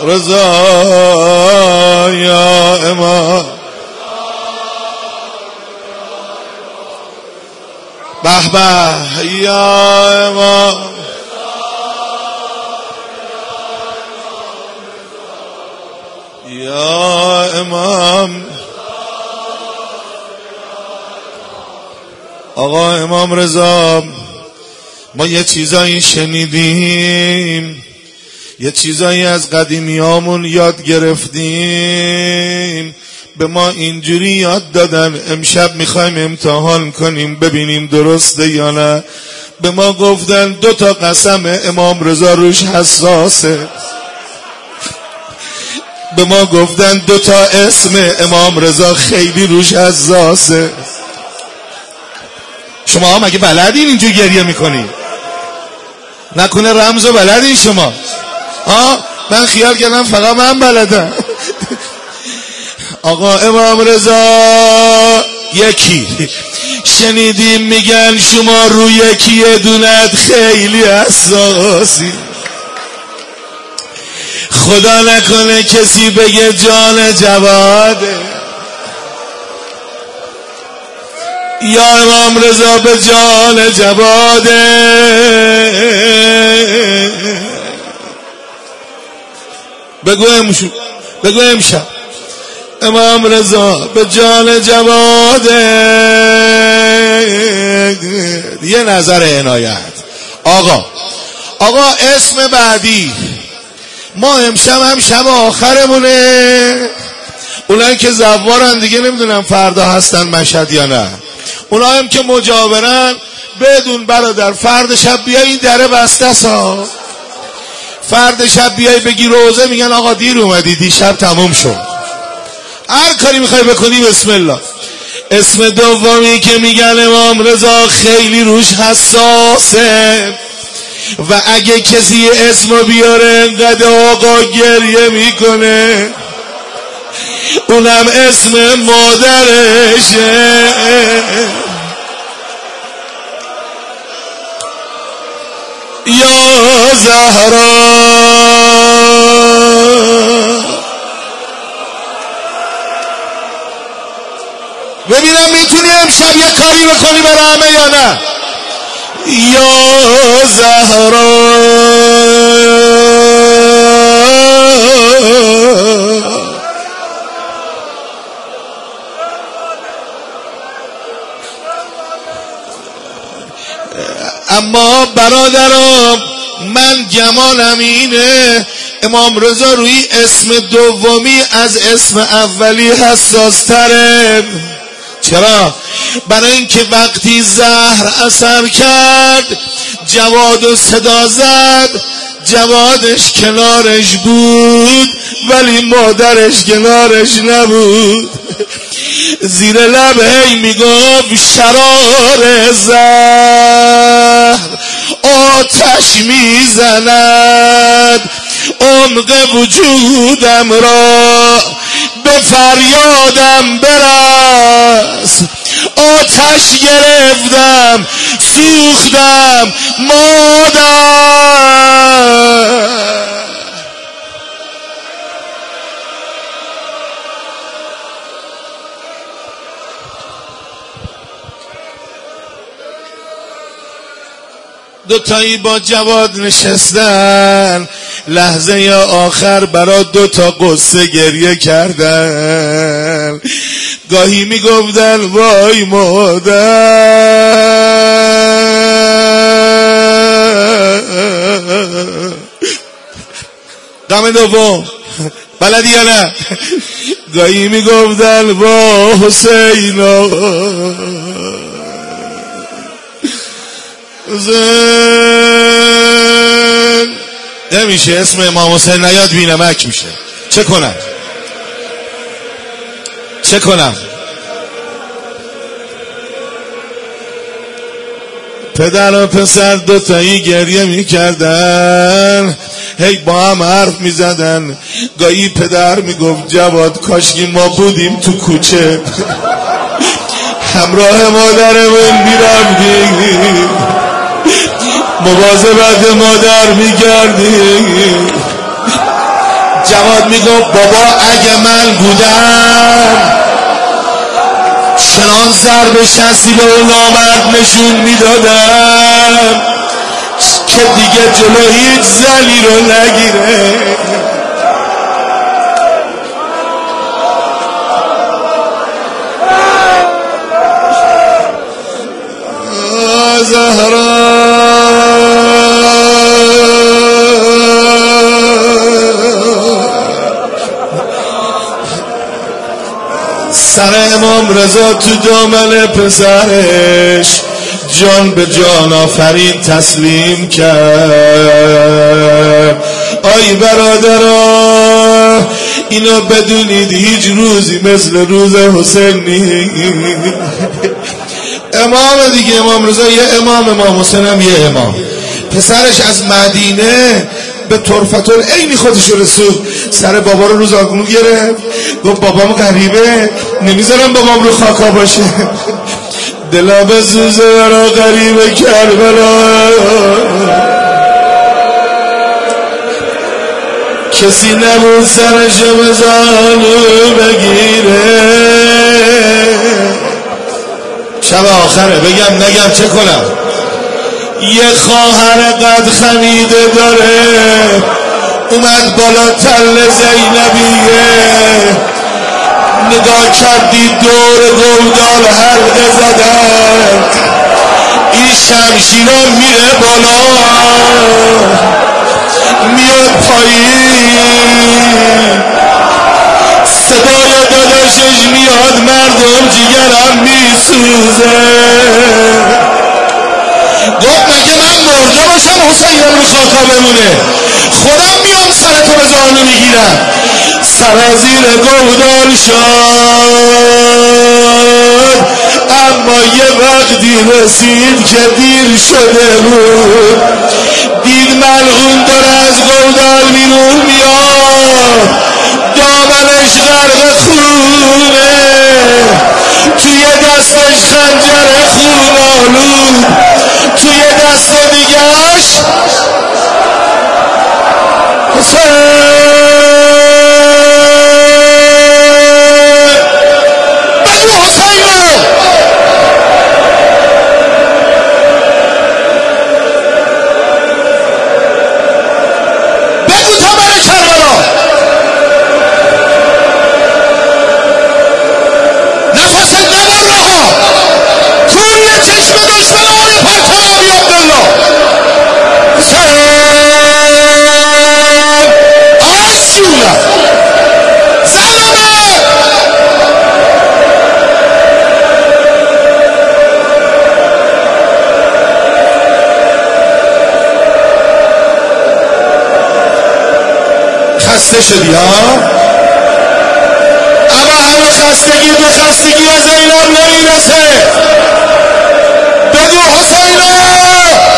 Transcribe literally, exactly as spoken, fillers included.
رضا یا امام به به یا امام یا امام آقا امام رضا ما یه چیزایی شنیدیم، یه چیزایی از قدیمیامون یاد گرفتیم، به ما اینجوری یاد دادن، امشب میخوایم امتحان کنیم ببینیم درسته یا نه. به ما گفتن دو تا قسم امام رضا روش حساسه، به ما گفتن دو تا اسم امام رضا خیلی روش حساسه. شما ها مگه بلدین اینجور گریه میکنی؟ نکنه رمزو بلدین شما؟ ها من خیال کردم فقط من بلدم. آقا امام رضا یکی شنیدیم میگن شما روی یکی دونت خیلی حساسی، خدا نکنه کسی بگه جان جواده. یا امام رضا به جان جواده بگو امشو بگو امشب امام رضا به جان جواده. یه نظر عنایت آقا آقا اسم بعدی ما امشب هم شب آخرمونه، اونایی که زوارن دیگه نمیدونم فردا هستن مشهد یا نه، اونا هم که مجاورن بدون برادر فرد شب بیای این دره بسته سا، فرد شب بیای بگی روزه میگن آقا دیر اومدی دیشب تموم شد. هر کاری میخوای بکنی بسم الله. اسم دومی که میگن امام رضا خیلی روش حساسه و اگه کسی اسمو بیاره انقدر آقا گریه میکنه، اونم اسم مادرشه. یا زهرا ببینم میتونی امشب یه کاری بکنی برای همه یا نه. یا زهرا اما برادرام من گمانم اینه امام رضا روی اسم دومی از اسم اولی حساس تره. چرا؟ برای اینکه وقتی زهر اثر کرد جواد و صدا زد، جوادش کنارش بود ولی مادرش کنارش نبود. زیر لب هی میگفت شرار زهر آتش میزند عمق وجودم را به فریادم برس. آتش گرفتم سوختم مادر. دوتایی با جواد نشستن، لحظه آخر برا دوتا قصه گریه کردن. گاهی میگفتن وای مادر. غم دوم بلدی یا نه؟ گاهی میگفتن وا حسینا زن. نمیشه اسم امام حسین نیاد بینمک میشه. چه کنم چه کنم پدر و پسر دوتایی گریه میکردن، هی با هم حرف میزدن. گاهی پدر میگفت جواد کاشکی ما بودیم تو کوچه همراه مادرمون میرفتیم مواظبت مادر میکردیم. جواد میگفت بابا اگه من بودم چنان ضرب شستی به اون نامرد نشون میدادم که دیگه جلو هیچ زنی رو نگیره. زهرا سر امام رضا تو دامن پسرش جان به جان آفرین تسلیم کرد. آی برادرها اینو بدونید هیچ روزی مثل روز حسین نیست. امام دیگه امام رضا یه امام، امام حسین هم یه امام. پسرش از مدینه به طرفت العین خودش رسود، سر بابا رو روز آگونو گرفت، گفت بابام غریبه نمیذارم بابام رو خاکا باشه. دلا به زوزه برا غریبه کربلا، کسی نبود سرشو به زانو بگیره. شب آخره بگم نگم چه کنم؟ یه خواهر قد خمیده داره اومد بالا تل زینبیه، نگاه کردی دور گلدار حلقه زدن، این شمشیرا میره بالا میاد پایین، صدای داداشش میاد مردم جیگرم میسوزه. گفت مگه من مرده باشم حسین رو خاکا بمونه؟ خودم میام سرتو به زانو میگیرم. سرازیر گودال شد، اما یه وقتی رسید که دیر شده بود، دید ملعون داره از گودال بیرون میاد، دامنش غرق خونه، توی دستش خنجر خون آلود، توی دست دیگهش حسین. بگو حسین رو بگو تا بره کربلا. نفس نبر رها، توی چشم دشمن های پرتم آبی عبدالله. حسین آسیولا زنمه خسته شدی ها؟ اما همه خستگی به خستگی زینب نمیرسه. بگو حسین